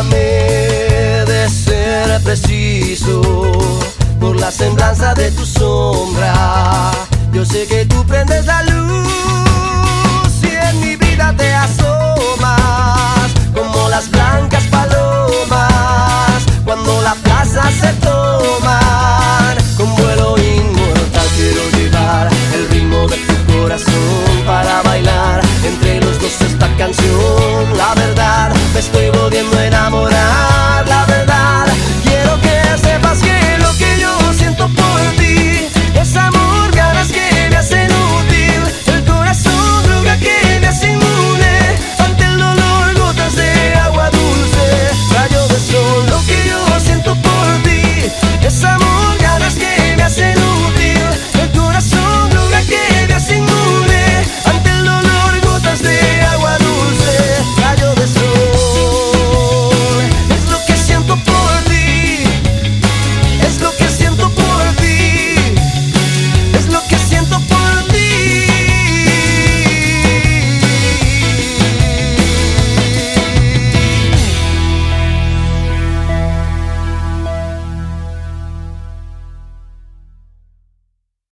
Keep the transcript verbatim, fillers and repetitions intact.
de ser preciso por la semblanza de tu sombra. Yo sé que tú prendes la luz y en mi vida te asomas como las blancas palomas cuando la plaza se toman. Con vuelo inmortal quiero llevar el ritmo de tu corazón para bailar entre los dos esta canción. La verdad